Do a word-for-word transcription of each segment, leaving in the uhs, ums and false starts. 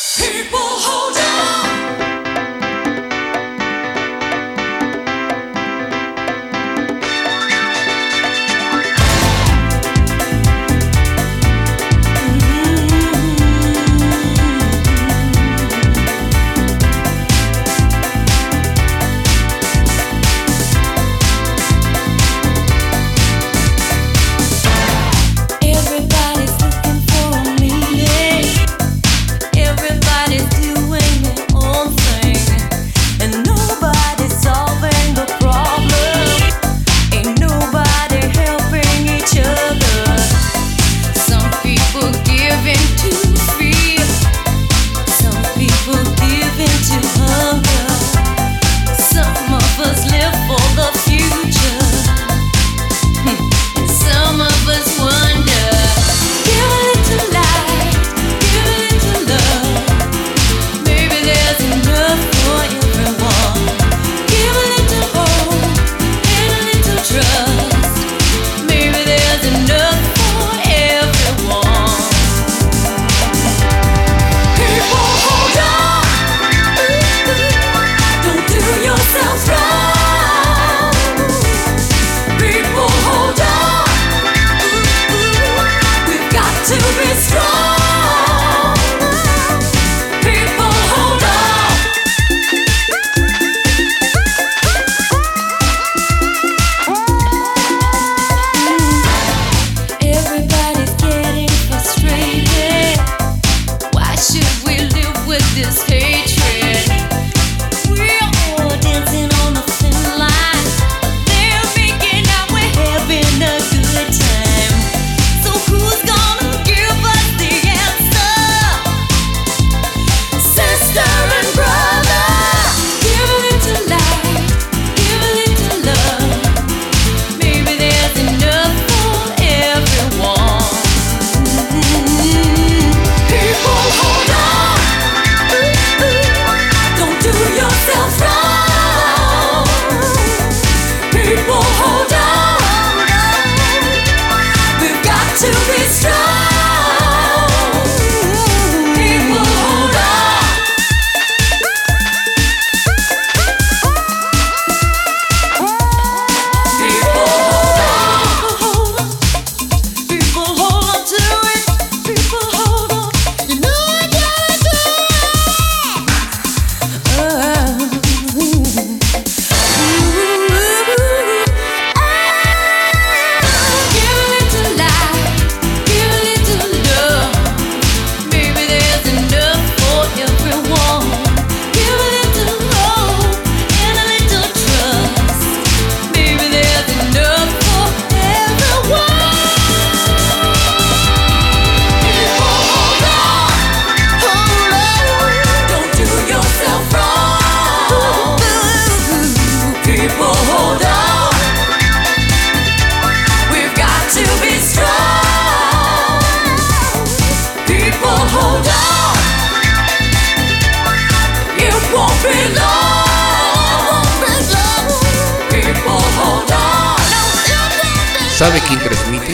¿Sabe quién transmite?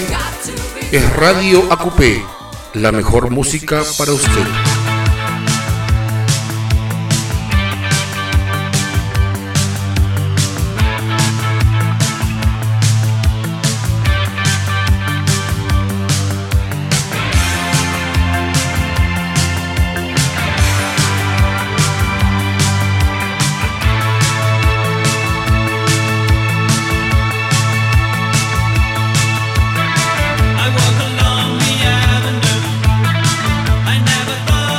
Es Radio A Q P, la mejor música para usted. I walk along the avenue. I never thought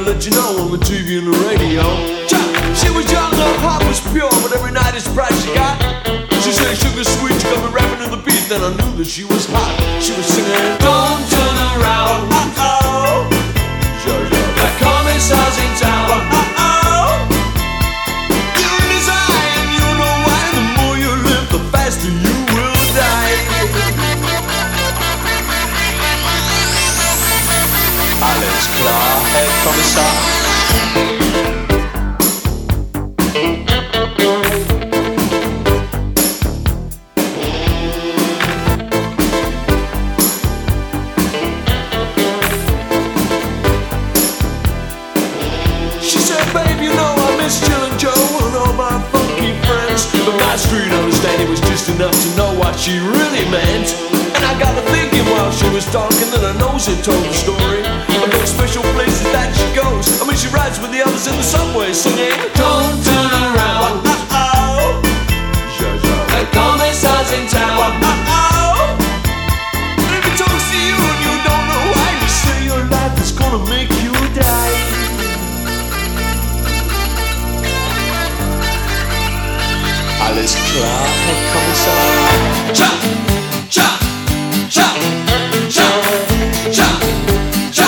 let you know on the T V and the radio. She was young, her heart was pure, but every night it's price she got. She said sugar sweet, she got me rapping to the beat, then I knew that she was hot. She was singing, don't turn around, uh-oh. The commissar's in town, uh-oh. You're designed, you know why. The more you live, the faster you will die. Alles klar, Herr Kommissar. Enough to know what she really meant. And I got to thinking while she was talking that her nose had told the story of those special places that she goes. I mean, she rides with the others in the subway singing, don't turn around, uh-oh. The commissar's in town, uh-oh. If he talks to you and you don't know why, you say your life is gonna make you die. Alles klar, Herr Kommissar. Cha, cha, cha, cha, cha, cha,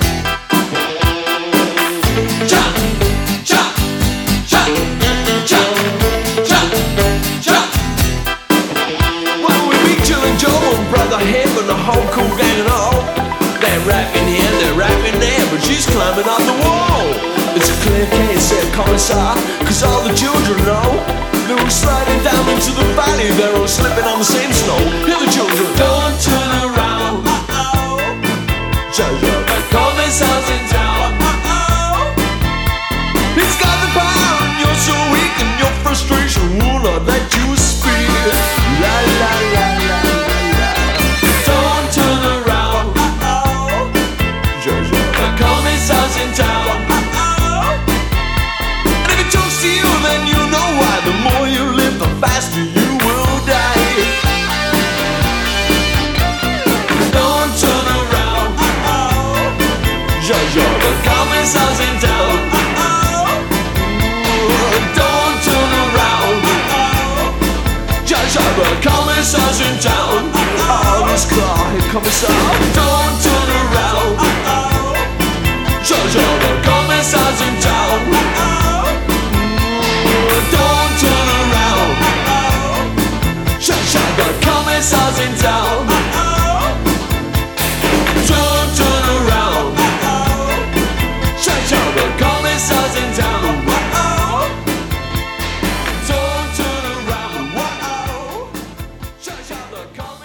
cha, cha, cha, cha, cha, cha. Well, we meet Jill and Joe and Brother Hip and the whole cool gang and all. They're rapping here, they're rapping there, but she's climbing up the wall. It's a clear case, said Commissar, cause all the children know. They were sliding down into the valley, they're all slipping on the same snow. Hear the children, don't turn around, uh-oh. Jojo, the commissar's in town, uh-oh. He's got the power and you're so weak, and your frustration will not let you speak. La la la la la. Don't turn around, uh-oh. Jojo, the commissar's in town, uh-oh. And if he talks to you, then you know why. The more you live, the faster you will die. Don't turn around, uh-oh. Jojo, the commissar's in town, uh-oh. Don't turn around, uh-oh. Jojo, the commissar's in town, uh-oh. Alles klar, Herr Kommissar. Don't turn around, uh-oh. Jojo, the commissar's in town, uh-oh. Don't turn around, uh-oh. The commissar's in town, uh-oh. Don't turn around, uh-oh. The commissar's in town, uh-oh. Don't turn around, uh-oh. The commissar's in town.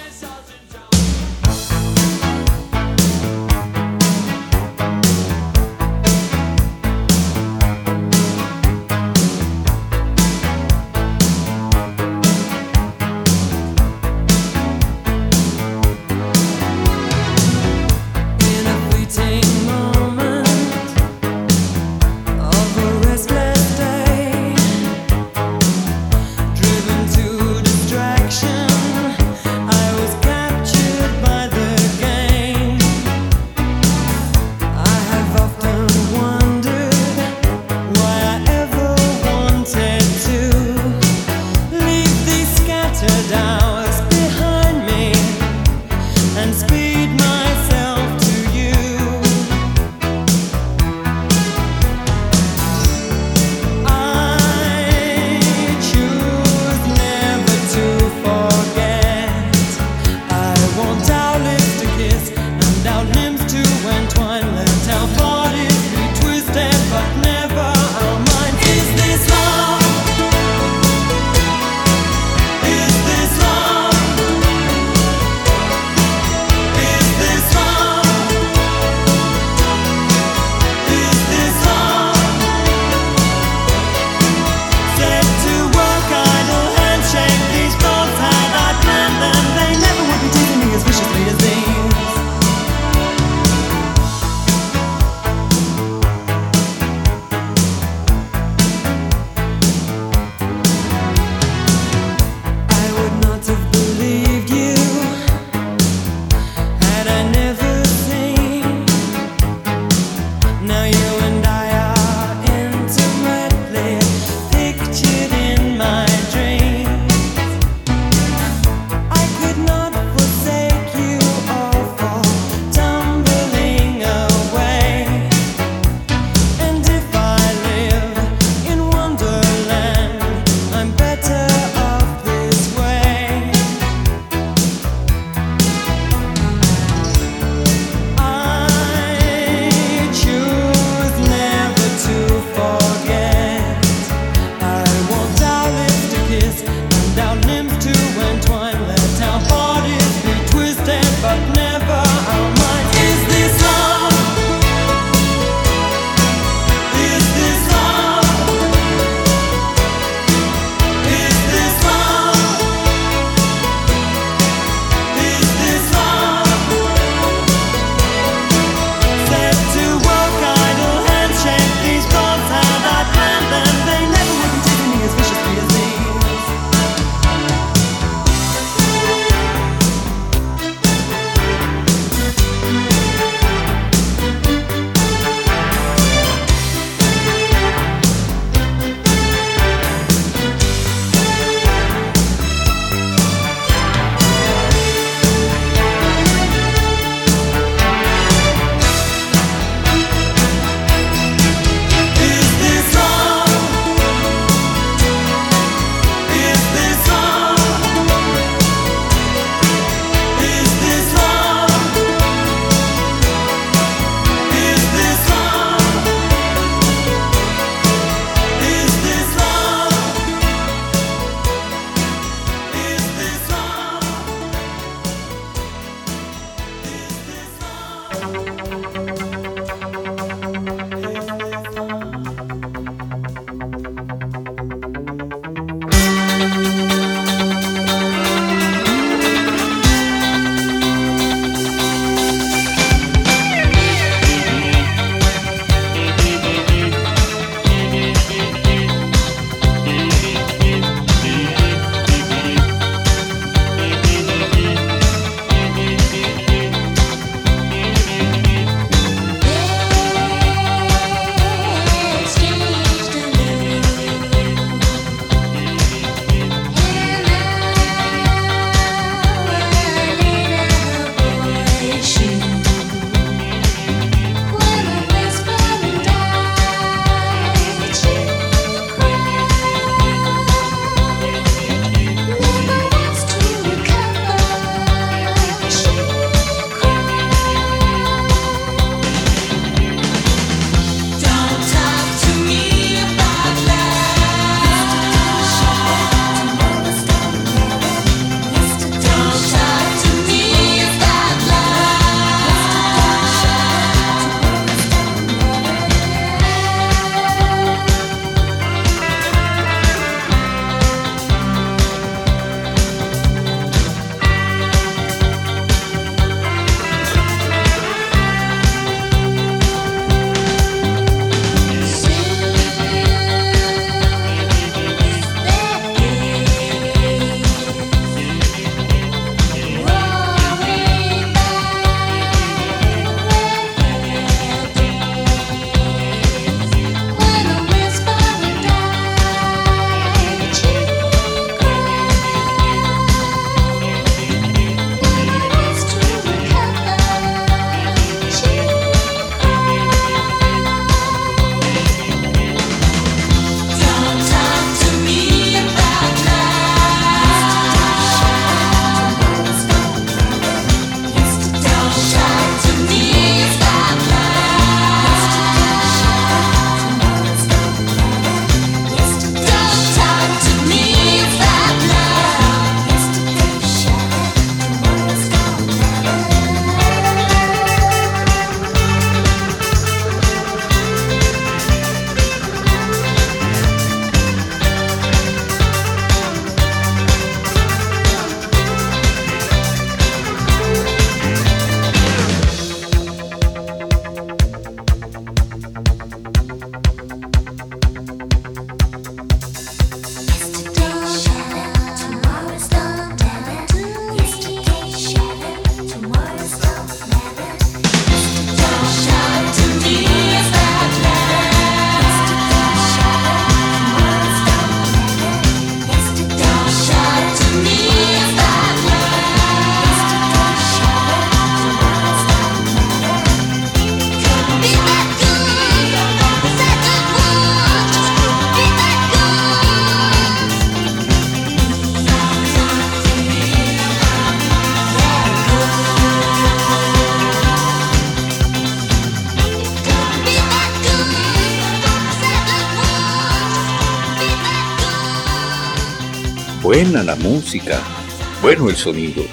Buena la música, bueno el sonido.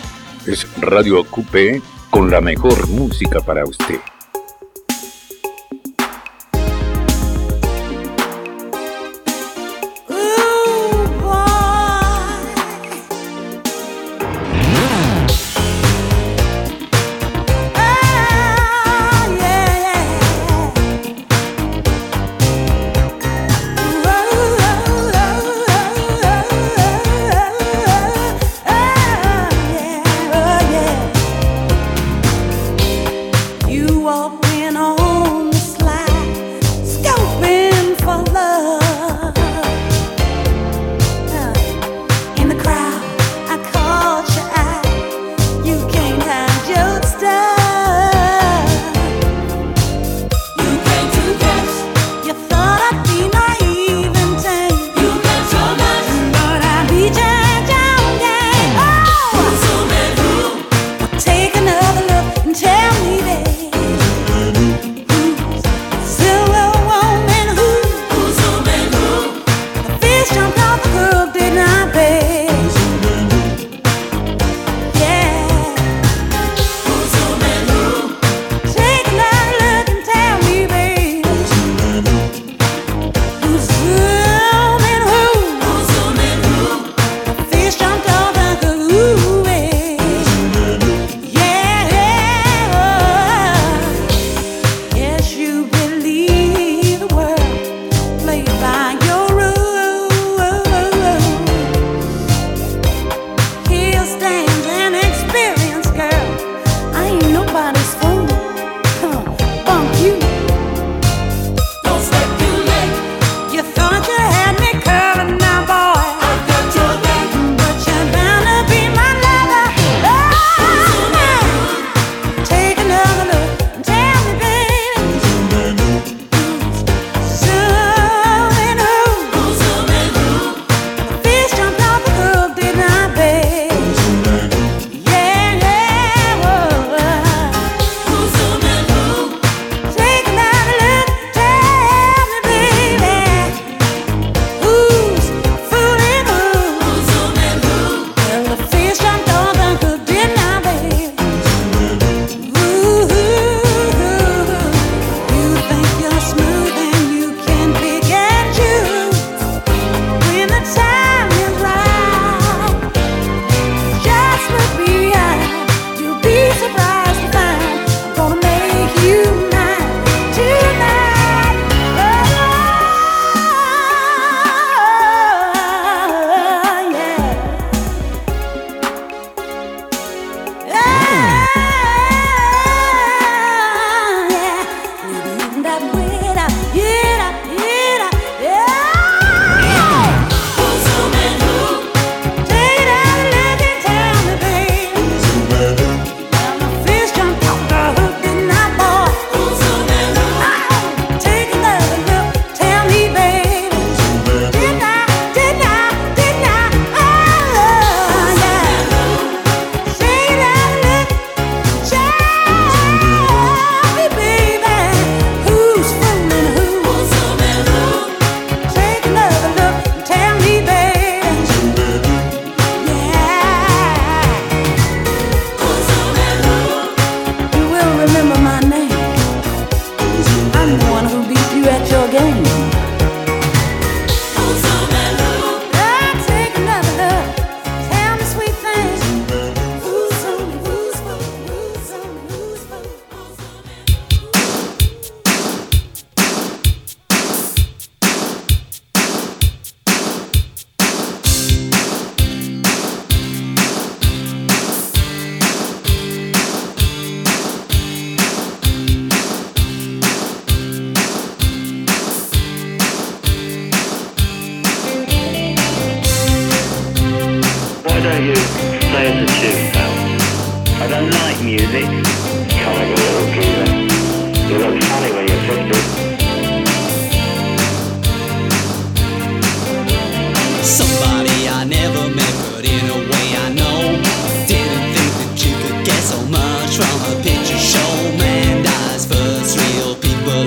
Es Radio A Q P con la mejor música para usted.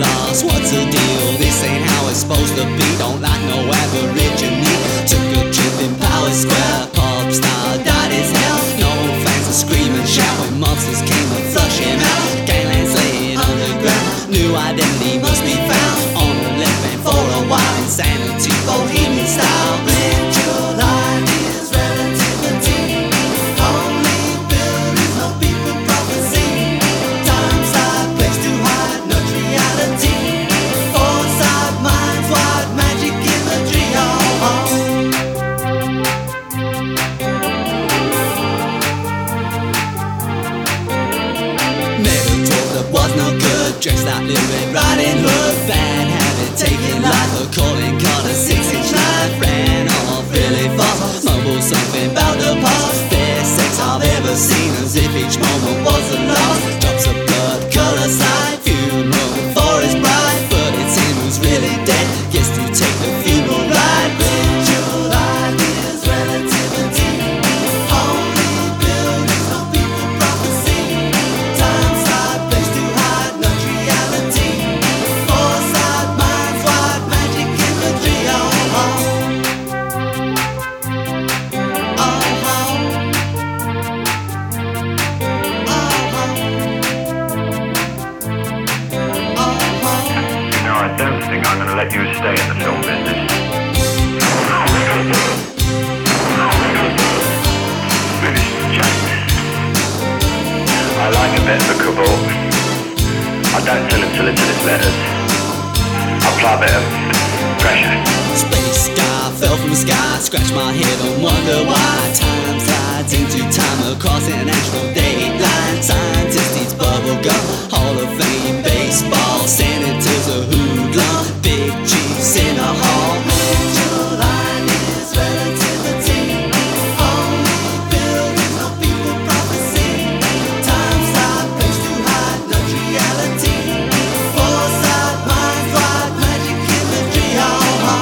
supposed to be. Don't like no aborigine. Took a trip in Power Square. Pop star died his hell. No fans are screaming, shouting. Monsters came and flush him out. Gangland slaying underground. New identity must be found. On the left and for a while. Insanity, bohemian style. Live your life is relativity. Only buildings, no people, prophecy. Time, side, place to hide, not reality. Foresight, minds, wide, magic, imagery. Oh, oh. Never told that was no good. Dressed like Little Red Riding Hood. Bad habit, taking life. A calling card, a six-inch knife. Ran off really fast. Mumbled something about the past. Best sex I've ever seen. As if each moment was the last. Drops of blood, colour slide. Funeral for his bride. But it's him who's really dead. Gets to take the funeral ride. Ritual ideas, relativity. Only buildings, no people, prophecy. Time, side, place to hide, not reality. Foresight, minds wide, magic, imagery. Oh, oh. Oh, oh. Oh, oh. No, I don't think I'm going to let you stay in the film business. British Jack. I like a bit of a cabal. I don't tell him to listen to his letters. I apply a bit of pressure. Space sky fell from the sky, scratch my head and wonder why. Time slides into time across international date line. Scientists eats bubble gum, Hall of Fame baseball. Senators a hoodlum, big cheese in a hall. Ritual ideas, relativity. Only buildings, no people, prophecy. Time, side, place to hide, not reality. Foresight, minds wide, magic, imagery. Oh, oh.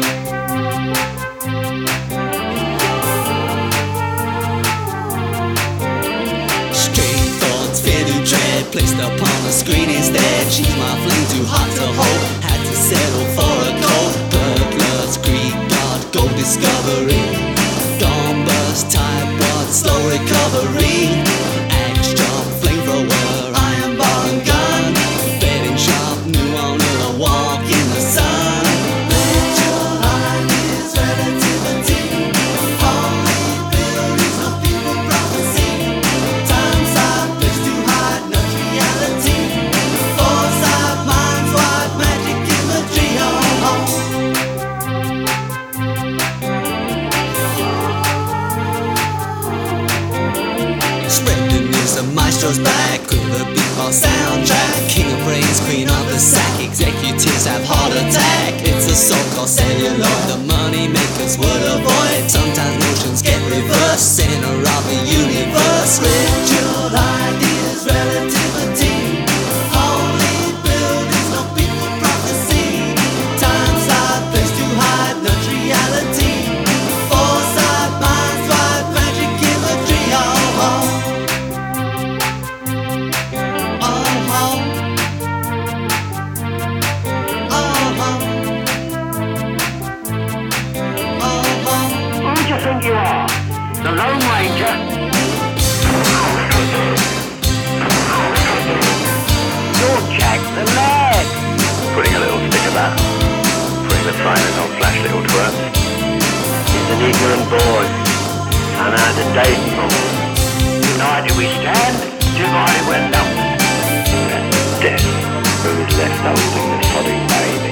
Straight thoughts, fear to tread, placed upon the screen instead. She's my flame, too hot to hold. Had to settle for a cold. Burglars, Greek god, gold discovery. Gone bust, type what, slow recovery. Axe chop, flamethrower, iron bar and gun. Betting shop, new owner, a walk in the sun. Ritual ideas, relativity. Only buildings, no people, prophecy. Time, side, place to hide, not reality. Foresight, minds wide, magic, imagery. Oh, oh. Spread the news, the maestro's back. With the beatbox soundtrack. King of brains, queen of the sack. Executives have heart attack. It's a so-called celluloid. The money makers would avoid. Sometimes notions get reversed. Center of the universe. Ritual ideas, relativity. Only buildings, no people, prophecy. Time, side, place to hide, not reality. Foresight, minds wide, magic, imagery. Oh, oh. Oh, oh. Oh, oh. Oh, oh. Who do you think you are? The Lone Ranger? You're Jack the Lad. Putting a little stick of that. Putting the primers on flash little twerps. He's an ignorant boy. Unheard a day from. United we stand, divided we're numbered. That's death. Who is left holding the sodding baby?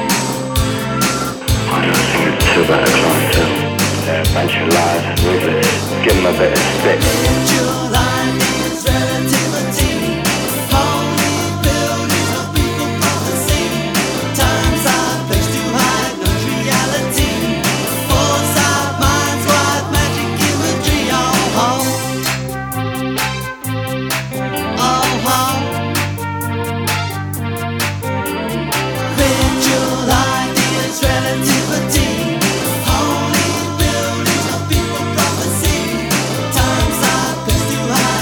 I don't think it's too bad a clientele. They're a bunch of liars and ruthless. Give them a bit of stick. Ritual ideas, relativity. Only buildings, no people, prophecy. Time, side, place to hide, not reality. Foresight, minds wide, magic, imagery. Oh, oh. Oh, oh. Ritual ideas, relativity. Only buildings, no people, prophecy. Time, side, place to hide.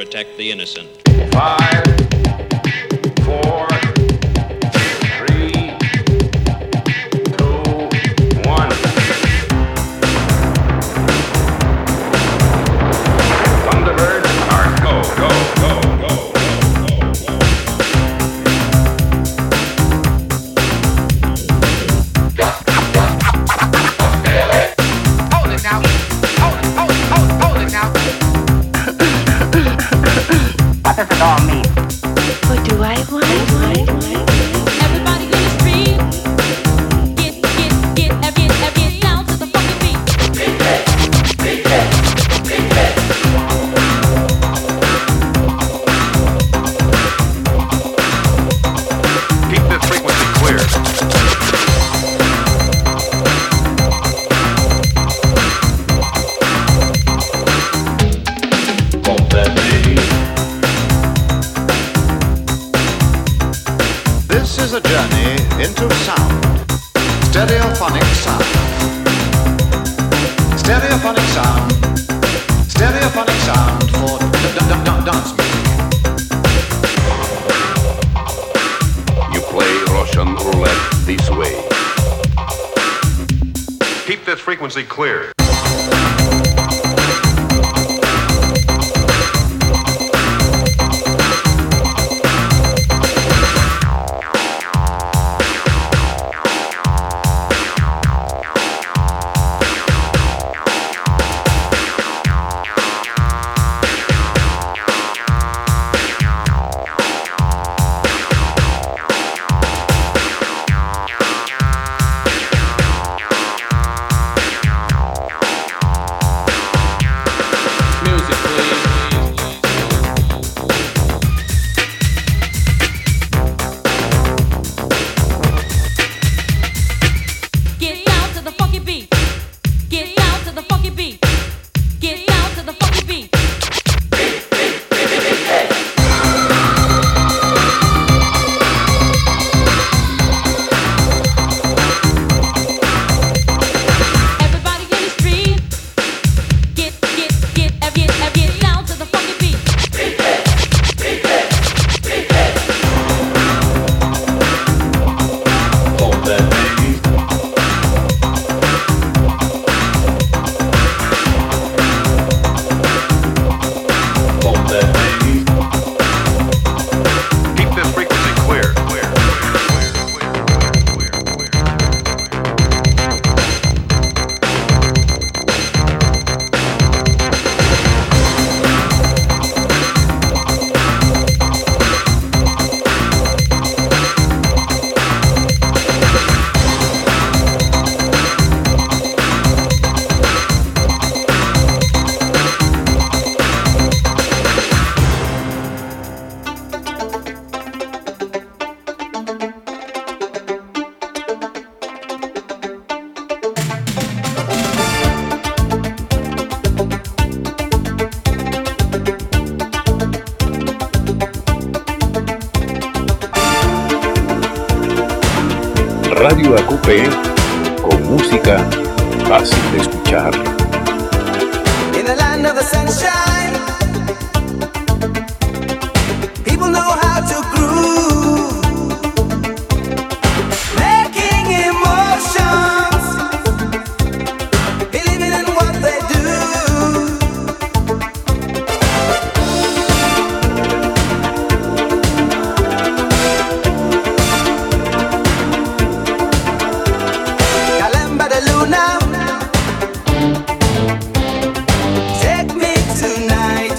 protect the innocent. Five, four, three, two, one. Thunderbirds are go, go, go, go, Hold it now. Hold it, hold it, hold it, hold it now. What does it all mean? What do I want? Everybody in the street, get, get, get, get, get, get down to the fucking beat. keep this frequency clear. Bump that bass. This is a journey into sound. Stereophonic sound. Stereophonic sound. Stereophonic sound for d- d- d- d- dance music. You play Russian roulette this way. Keep this frequency clear. Music, please. Get down to the funky beat. Get down to the funky beat. Get down to the funky beat. Everybody in the street, get, get, get, get, get, get down to the funky beat. Bump that bass. Bump that bass. Keep this frequency clear. Clear, clear, clear, clear, clear, clear. Radio A Q P con música fácil de escuchar. In the land of the sunshine, people know how to groove, making emotions, believing in what they do. Calamba de Luna, take me tonight.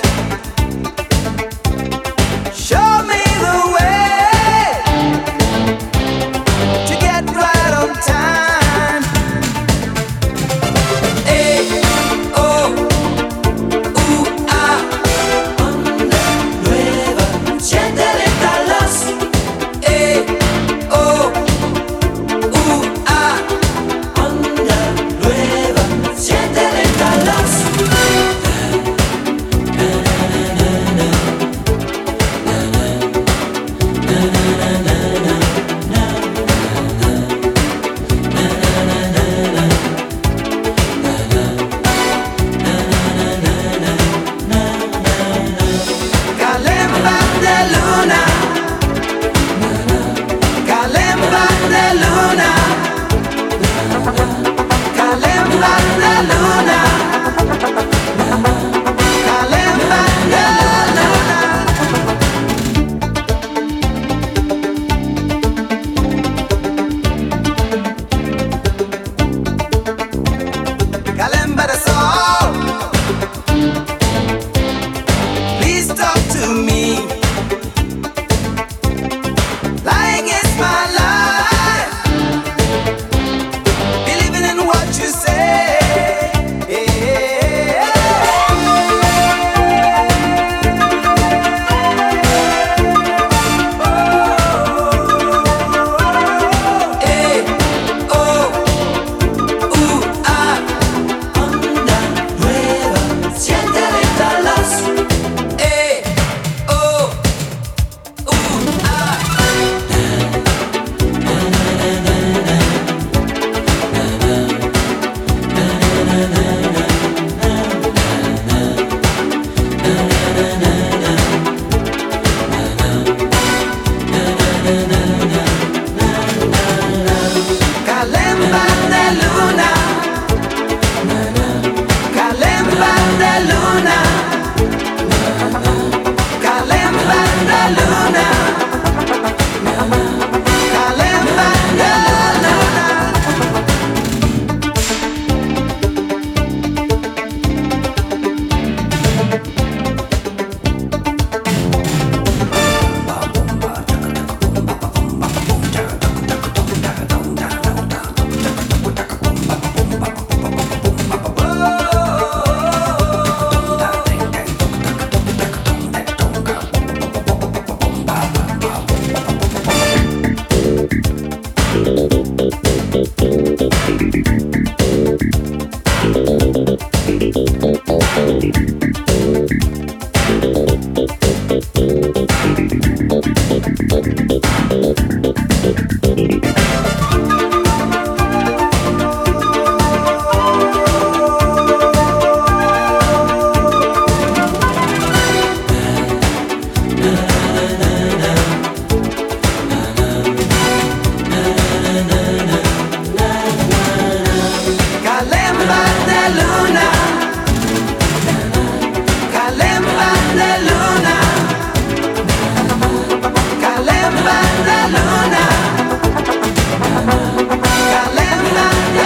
Kalimba de luna, Kalimba de luna, Kalimba de luna, Kalimba de luna. Kalimba de luna, Kalimba de luna, Kalimba de luna, Kalimba de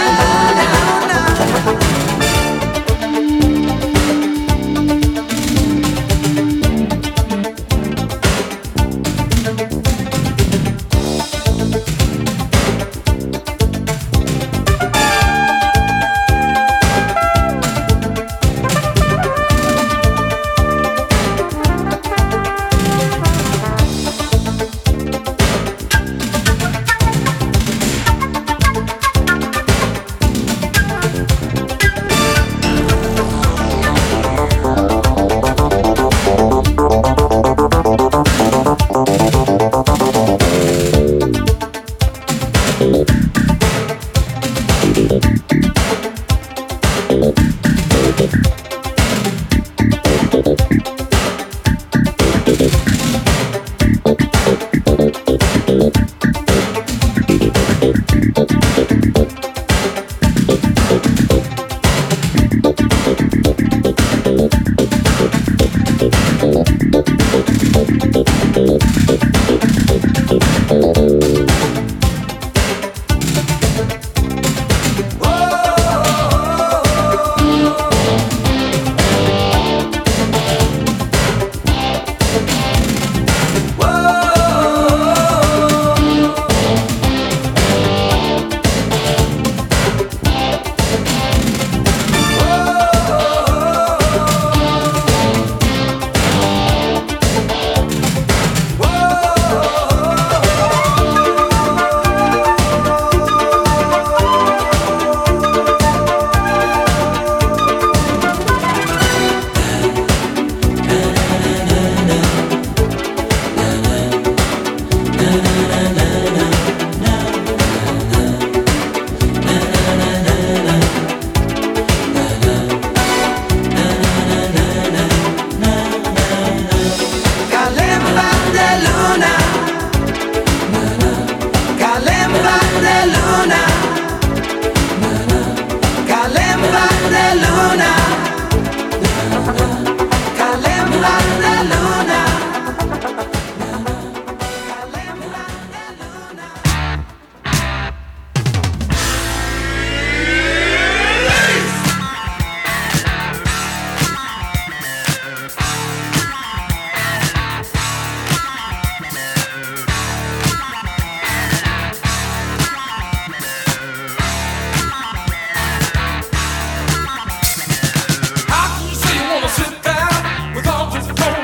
Sit down with all this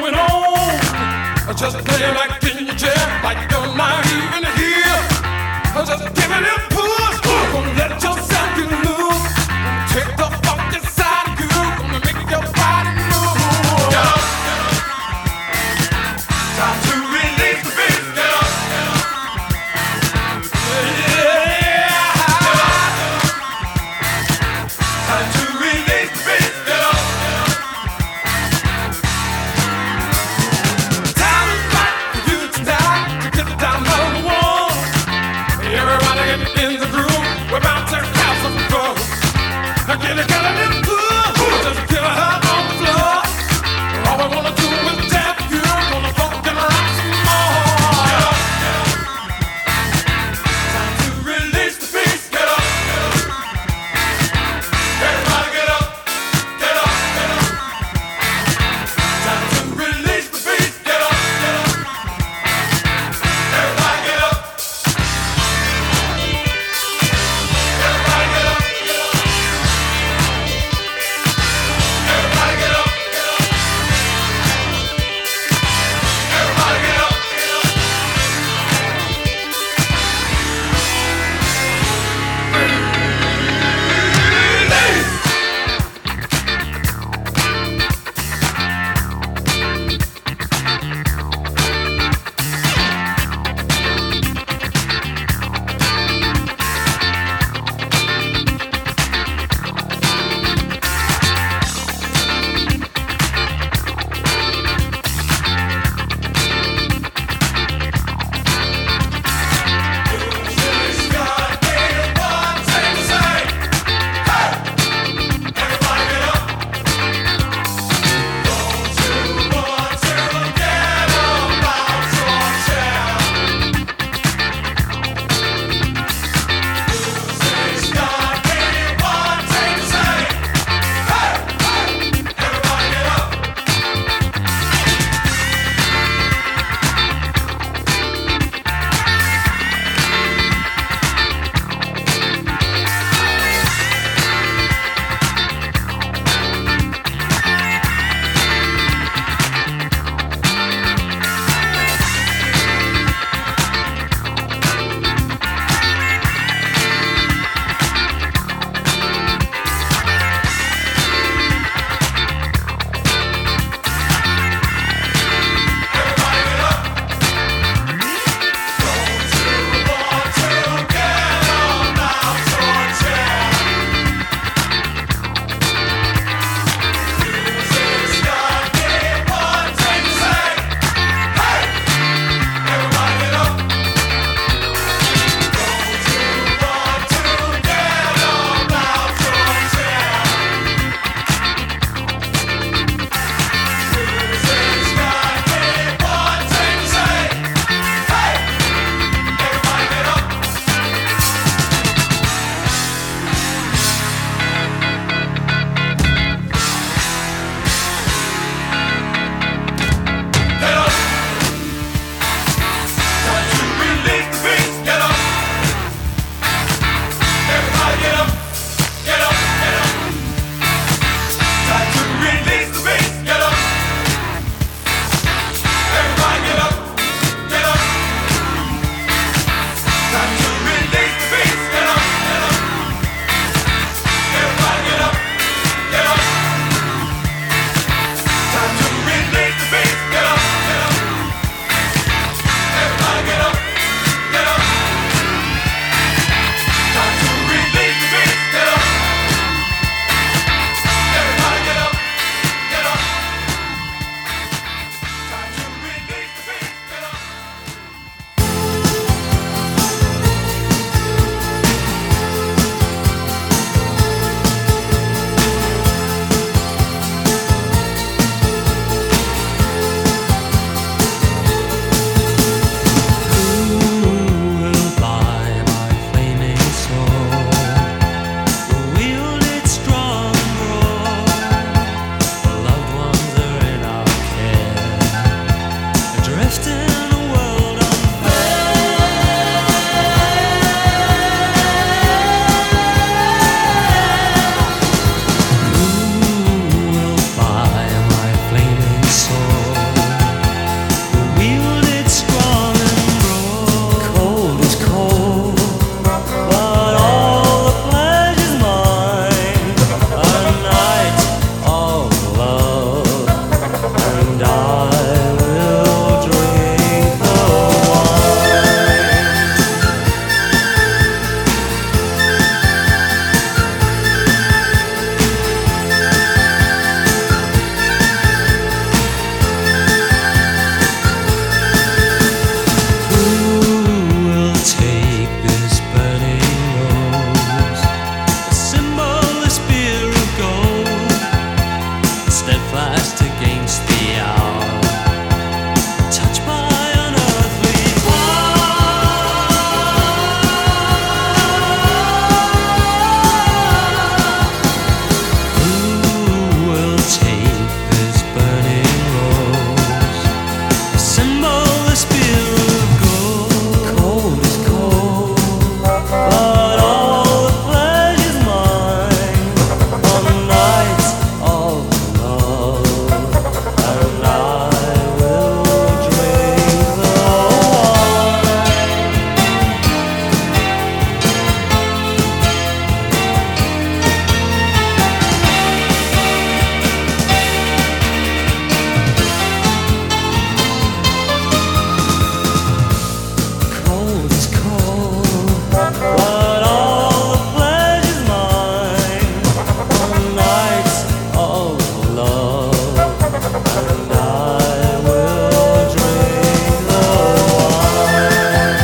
cold is cold, but all the pleasure's mine on nights of love, and I will drink the wine.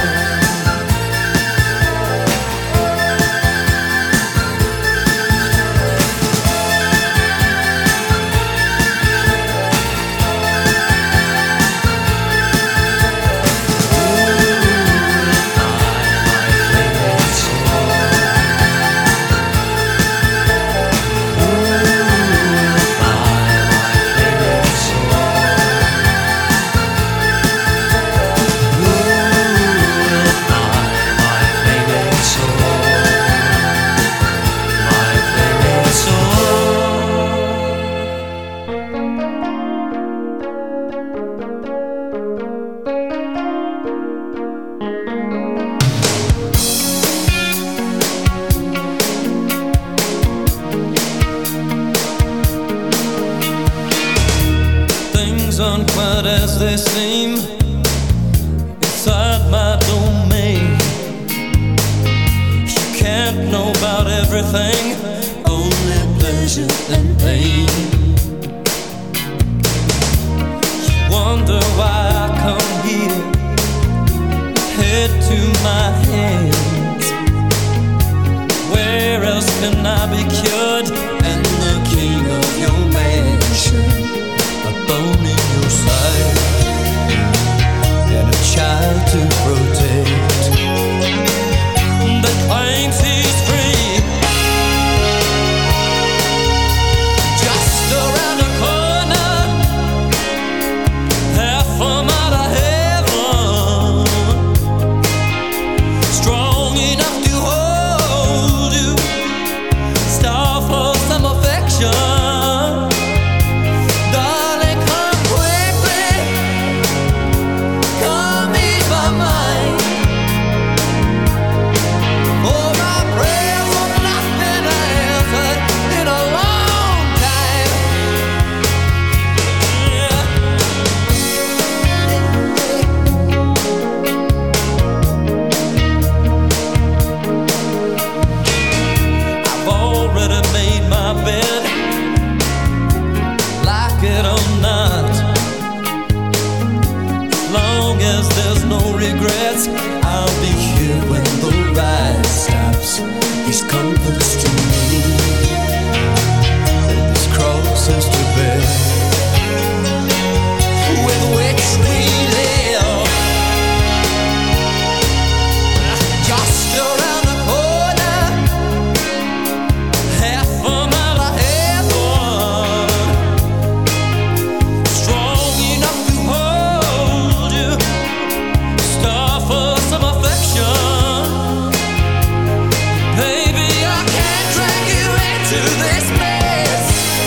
Aren't quite as they seem inside my domain. You can't know about everything, only pleasure and pain. You wonder why I come here, head to my hands. Where else can I be cured and the king of your mansion? A bone in your side and a child to protect that claims he's free. Just around the corner, half a mile of heaven, strong enough to hold you, star for some affection. Regrets, I'll be here when the ride stops. These comforts to me, and these crosses to bear, with which we live. Just around the corner, half a mile of heaven, strong enough to hold you, star for some affection. Baby, I can't drag you into this mess.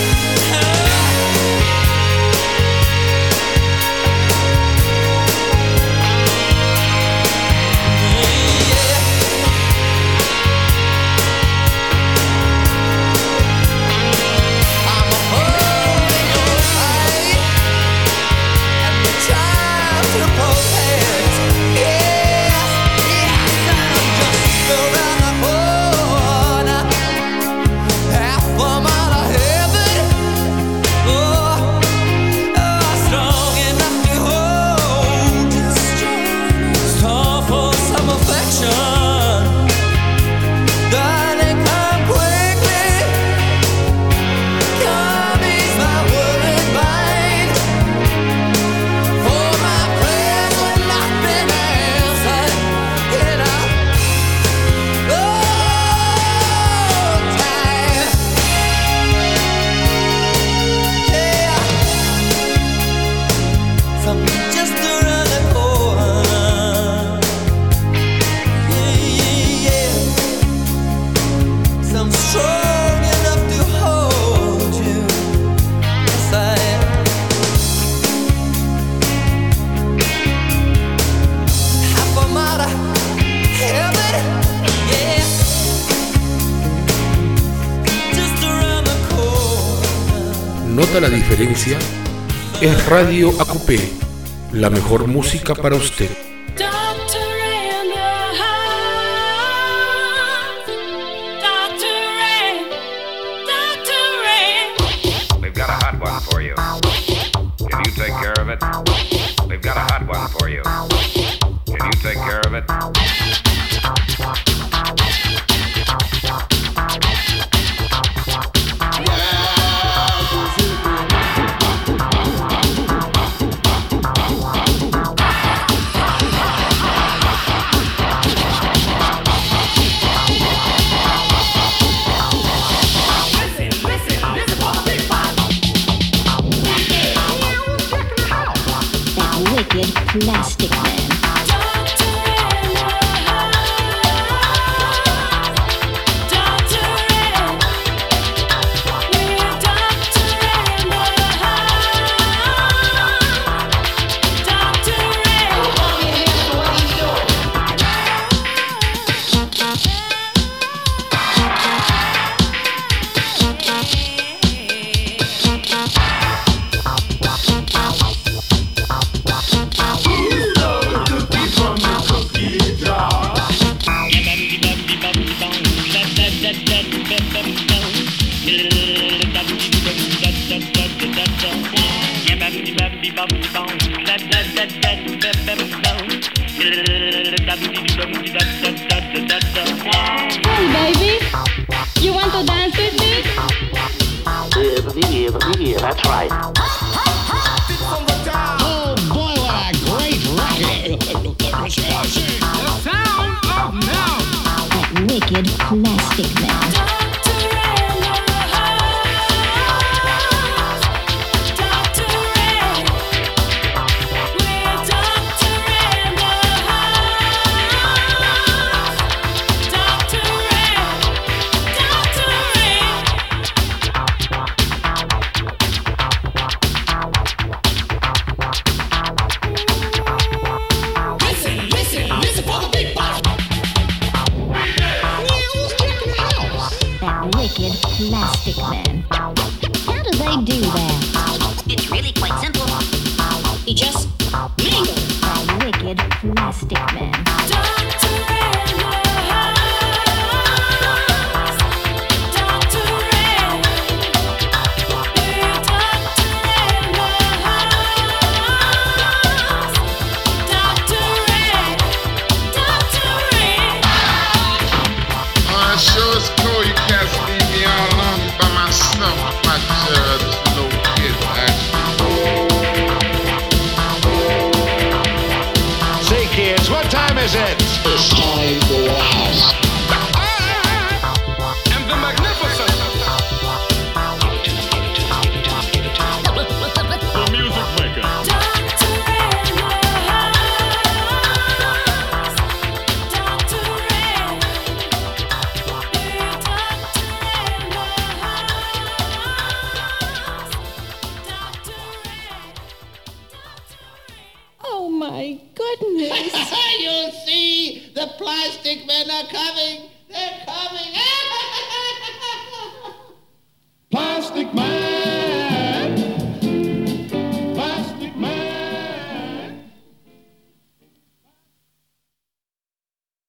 I'm a hole in your eye and the child to protect. Yes, yes, I'm just around the corner, half a mile of heaven. Oh, oh, strong enough to hold you, star for some affection. Darling, come quickly, come ease my worried mind. For my prayers have not been answered in a long time. Yeah, something just around the corner. Yeah, yeah, yeah. Some strong enough to hold you. Yes, I am. Half a mile of heaven, yeah. Just around the corner. ¿Nota la diferencia? Es Radio A Q P, la mejor música para usted. Doctor and it. We've got a hot one for you. Can you take care of it? Wicked Plastic Man. Hey baby, you want to dance with me? Yeah, yeah, that's right. Oh boy, what a great record! The sound of now. That wicked Plastic Man. Wicked Plastic Man. How do they do that? It's really quite simple. You just mingle. That wicked Plastic Man. Uh, sure it's cool. You can't leave me all alone by myself. My uh, this little kid, actually. Say, kids, what time is it? It's time for a house. I am the magnificent. The music maker. Oh my goodness. You see, the Plastic Men are coming. They're coming.